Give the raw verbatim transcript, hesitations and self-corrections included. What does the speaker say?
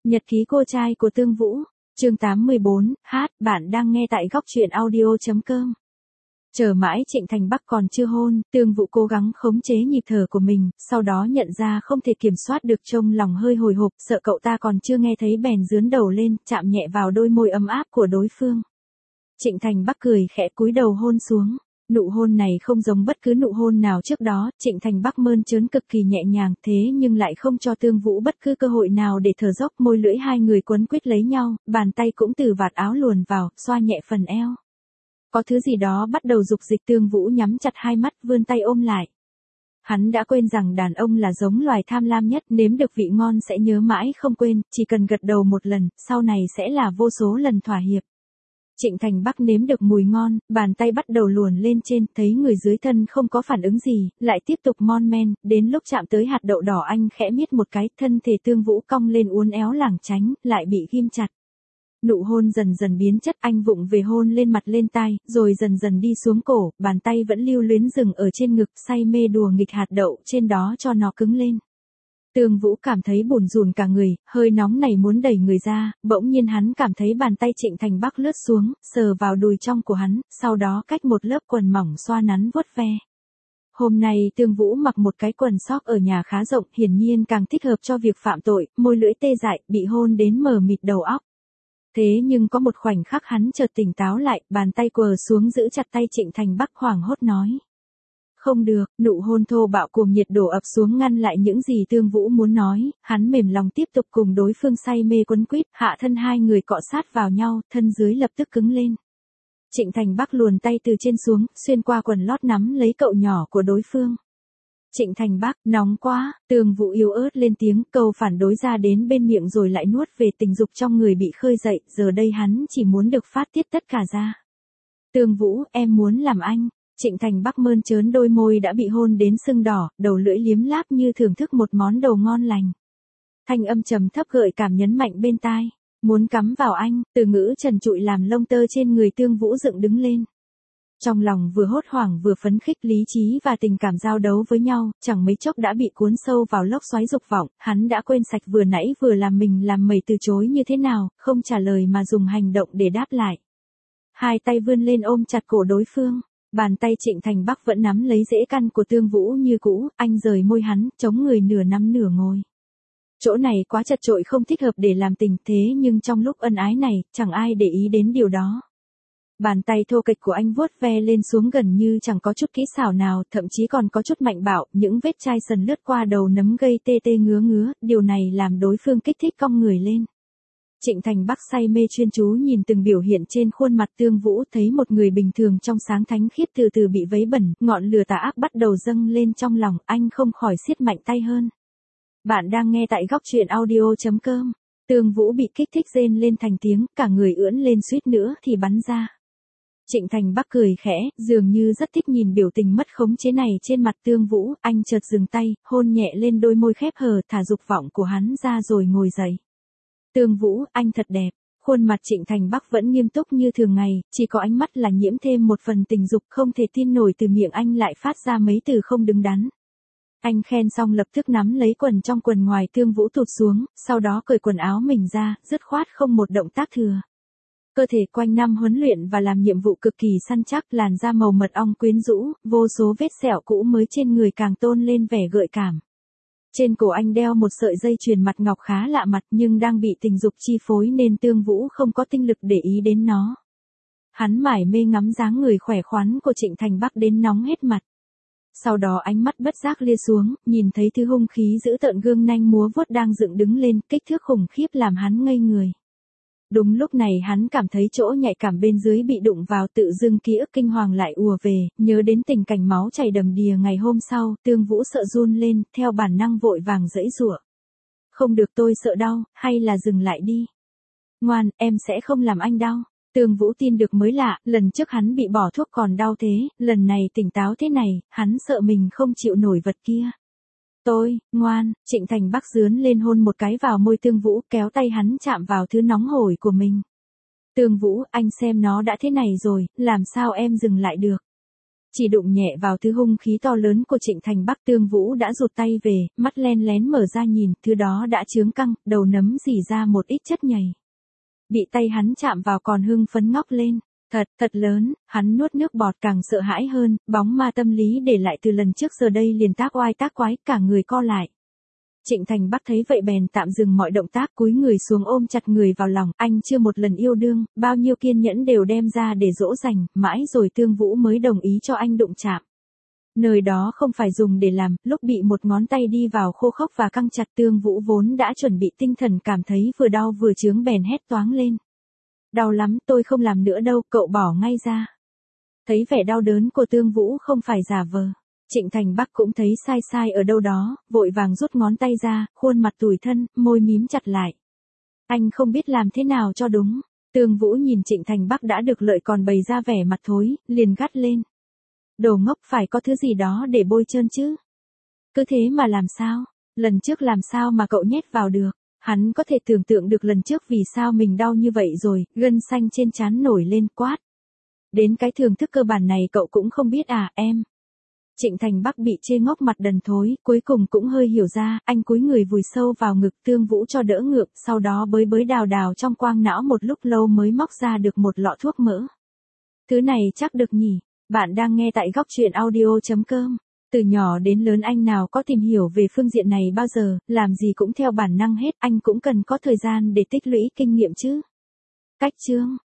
Nhật ký cô trai của Tương Vũ, chương tám mươi bốn, hát, bạn đang nghe tại góc truyện audio chấm com. Chờ mãi Trịnh Thành Bắc còn chưa hôn, Tương Vũ cố gắng khống chế nhịp thở của mình, sau đó nhận ra không thể kiểm soát được trong lòng hơi hồi hộp, sợ cậu ta còn chưa nghe thấy bèn dướn đầu lên, chạm nhẹ vào đôi môi ấm áp của đối phương. Trịnh Thành Bắc cười khẽ cúi đầu hôn xuống. Nụ hôn này không giống bất cứ nụ hôn nào trước đó, Trịnh Thành Bắc mơn trớn cực kỳ nhẹ nhàng, thế nhưng lại không cho Tương Vũ bất cứ cơ hội nào để thở dốc, môi lưỡi hai người quấn quýt lấy nhau, bàn tay cũng từ vạt áo luồn vào, xoa nhẹ phần eo. Có thứ gì đó bắt đầu dục dịch, Tương Vũ nhắm chặt hai mắt, vươn tay ôm lại. Hắn đã quên rằng đàn ông là giống loài tham lam nhất, nếm được vị ngon sẽ nhớ mãi không quên, chỉ cần gật đầu một lần, sau này sẽ là vô số lần thỏa hiệp. Trịnh Thành Bắc nếm được mùi ngon, bàn tay bắt đầu luồn lên trên, thấy người dưới thân không có phản ứng gì, lại tiếp tục mon men, đến lúc chạm tới hạt đậu đỏ anh khẽ miết một cái, thân thể Tương Vũ cong lên uốn éo lảng tránh, lại bị ghim chặt. Nụ hôn dần dần biến chất, anh vụng về hôn lên mặt lên tai, rồi dần dần đi xuống cổ, bàn tay vẫn lưu luyến dừng ở trên ngực, say mê đùa nghịch hạt đậu trên đó cho nó cứng lên. Tương Vũ cảm thấy bủn rủn cả người, hơi nóng này muốn đẩy người ra, bỗng nhiên hắn cảm thấy bàn tay Trịnh Thành Bắc lướt xuống, sờ vào đùi trong của hắn, sau đó cách một lớp quần mỏng xoa nắn vuốt ve. Hôm nay Tương Vũ mặc một cái quần sóc ở nhà khá rộng, hiển nhiên càng thích hợp cho việc phạm tội, môi lưỡi tê dại, bị hôn đến mờ mịt đầu óc. Thế nhưng có một khoảnh khắc hắn chợt tỉnh táo lại, bàn tay quờ xuống giữ chặt tay Trịnh Thành Bắc, hoảng hốt nói. Không được, nụ hôn thô bạo cuồng nhiệt đổ ập xuống ngăn lại những gì Tương Vũ muốn nói, hắn mềm lòng tiếp tục cùng đối phương say mê quấn quýt, hạ thân hai người cọ sát vào nhau, thân dưới lập tức cứng lên. Trịnh Thành Bắc luồn tay từ trên xuống, xuyên qua quần lót nắm lấy cậu nhỏ của đối phương. Trịnh Thành Bắc, nóng quá, Tương Vũ yếu ớt lên tiếng, câu phản đối ra đến bên miệng rồi lại nuốt về, tình dục trong người bị khơi dậy, giờ đây hắn chỉ muốn được phát tiết tất cả ra. Tương Vũ, em muốn làm anh. Trịnh Thành Bắc mơn trớn đôi môi đã bị hôn đến sưng đỏ, đầu lưỡi liếm láp như thưởng thức một món đồ ngon lành. Thanh âm trầm thấp gợi cảm nhấn mạnh bên tai. Muốn cắm vào anh, từ ngữ trần trụi làm lông tơ trên người Tương Vũ dựng đứng lên. Trong lòng vừa hốt hoảng vừa phấn khích, lý trí và tình cảm giao đấu với nhau, chẳng mấy chốc đã bị cuốn sâu vào lốc xoáy dục vọng, hắn đã quên sạch vừa nãy vừa làm mình làm mẩy từ chối như thế nào, không trả lời mà dùng hành động để đáp lại. Hai tay vươn lên ôm chặt cổ đối phương. Bàn tay Trịnh Thành Bắc vẫn nắm lấy rễ căn của Tương Vũ như cũ, anh rời môi hắn, chống người nửa nằm nửa ngồi. Chỗ này quá chật chội không thích hợp để làm tình, thế nhưng trong lúc ân ái này, chẳng ai để ý đến điều đó. Bàn tay thô kệch của anh vuốt ve lên xuống gần như chẳng có chút kỹ xảo nào, thậm chí còn có chút mạnh bạo, những vết chai sần lướt qua đầu nấm gây tê tê ngứa ngứa, điều này làm đối phương kích thích cong người lên. Trịnh Thành Bắc say mê chuyên chú nhìn từng biểu hiện trên khuôn mặt Tương Vũ, thấy một người bình thường trong sáng thánh khiết từ từ bị vấy bẩn, ngọn lửa tà ác bắt đầu dâng lên trong lòng, anh không khỏi siết mạnh tay hơn. Bạn đang nghe tại góc truyện audio chấm com. Tương Vũ bị kích thích rên lên thành tiếng, cả người ưỡn lên suýt nữa thì bắn ra. Trịnh Thành Bắc cười khẽ, dường như rất thích nhìn biểu tình mất khống chế này trên mặt Tương Vũ, anh chợt dừng tay, hôn nhẹ lên đôi môi khép hờ, thả dục vọng của hắn ra rồi ngồi dậy. Tương Vũ, anh thật đẹp. Khuôn mặt Trịnh Thành Bắc vẫn nghiêm túc như thường ngày, chỉ có ánh mắt là nhiễm thêm một phần tình dục, không thể tin nổi từ miệng anh lại phát ra mấy từ không đứng đắn. Anh khen xong lập tức nắm lấy quần trong quần ngoài Tương Vũ tụt xuống, sau đó cởi quần áo mình ra, dứt khoát không một động tác thừa. Cơ thể quanh năm huấn luyện và làm nhiệm vụ cực kỳ săn chắc, làn da màu mật ong quyến rũ, vô số vết sẹo cũ mới trên người càng tôn lên vẻ gợi cảm. Trên cổ anh đeo một sợi dây chuyền mặt ngọc khá lạ mặt, nhưng đang bị tình dục chi phối nên Tương Vũ không có tinh lực để ý đến nó. Hắn mải mê ngắm dáng người khỏe khoắn của Trịnh Thành Bắc đến nóng hết mặt. Sau đó ánh mắt bất giác lia xuống, nhìn thấy thứ hung khí giữ tợn gương nanh múa vuốt đang dựng đứng lên, kích thước khủng khiếp làm hắn ngây người. Đúng lúc này hắn cảm thấy chỗ nhạy cảm bên dưới bị đụng vào, tự dưng ký ức kinh hoàng lại ùa về, nhớ đến tình cảnh máu chảy đầm đìa ngày hôm sau, Tương Vũ sợ run lên, theo bản năng vội vàng giãy giụa. Không được, tôi sợ đau, hay là dừng lại đi. Ngoan, em sẽ không làm anh đau. Tương Vũ tin được mới lạ, lần trước hắn bị bỏ thuốc còn đau thế, lần này tỉnh táo thế này, hắn sợ mình không chịu nổi vật kia. Tôi, ngoan, Trịnh Thành Bắc dướn lên hôn một cái vào môi Tương Vũ, kéo tay hắn chạm vào thứ nóng hổi của mình. Tương Vũ, anh xem nó đã thế này rồi, làm sao em dừng lại được. Chỉ đụng nhẹ vào thứ hung khí to lớn của Trịnh Thành Bắc, Tương Vũ đã rụt tay về, mắt len lén mở ra nhìn, thứ đó đã chướng căng, đầu nấm rỉ ra một ít chất nhầy. Bị tay hắn chạm vào còn hưng phấn ngóc lên. Thật, thật lớn, hắn nuốt nước bọt càng sợ hãi hơn, bóng ma tâm lý để lại từ lần trước giờ đây liền tác oai tác quái, cả người co lại. Trịnh Thành Bắc thấy vậy bèn tạm dừng mọi động tác, cúi người xuống ôm chặt người vào lòng, anh chưa một lần yêu đương, bao nhiêu kiên nhẫn đều đem ra để dỗ dành, mãi rồi Tương Vũ mới đồng ý cho anh đụng chạm. Nơi đó không phải dùng để làm, lúc bị một ngón tay đi vào khô khốc và căng chặt, Tương Vũ vốn đã chuẩn bị tinh thần cảm thấy vừa đau vừa chướng bèn hét toáng lên. Đau lắm, tôi không làm nữa đâu, cậu bỏ ngay ra. Thấy vẻ đau đớn của Tương Vũ không phải giả vờ. Trịnh Thành Bắc cũng thấy sai sai ở đâu đó, vội vàng rút ngón tay ra, khuôn mặt tủi thân, môi mím chặt lại. Anh không biết làm thế nào cho đúng. Tương Vũ nhìn Trịnh Thành Bắc đã được lợi còn bày ra vẻ mặt thối, liền gắt lên. Đồ ngốc, phải có thứ gì đó để bôi trơn chứ. Cứ thế mà làm sao? Lần trước làm sao mà cậu nhét vào được? Hắn có thể tưởng tượng được lần trước vì sao mình đau như vậy rồi, gân xanh trên trán nổi lên, quát. Đến cái thưởng thức cơ bản này cậu cũng không biết à, em. Trịnh Thành Bắc bị chê ngốc mặt đần thối, cuối cùng cũng hơi hiểu ra, anh cúi người vùi sâu vào ngực Tương Vũ cho đỡ ngược, sau đó bới bới đào đào trong quang não một lúc lâu mới móc ra được một lọ thuốc mỡ. Thứ này chắc được nhỉ, bạn đang nghe tại góc truyện audio chấm com. Từ nhỏ đến lớn anh nào có tìm hiểu về phương diện này bao giờ, làm gì cũng theo bản năng hết, anh cũng cần có thời gian để tích lũy kinh nghiệm chứ. Cách chương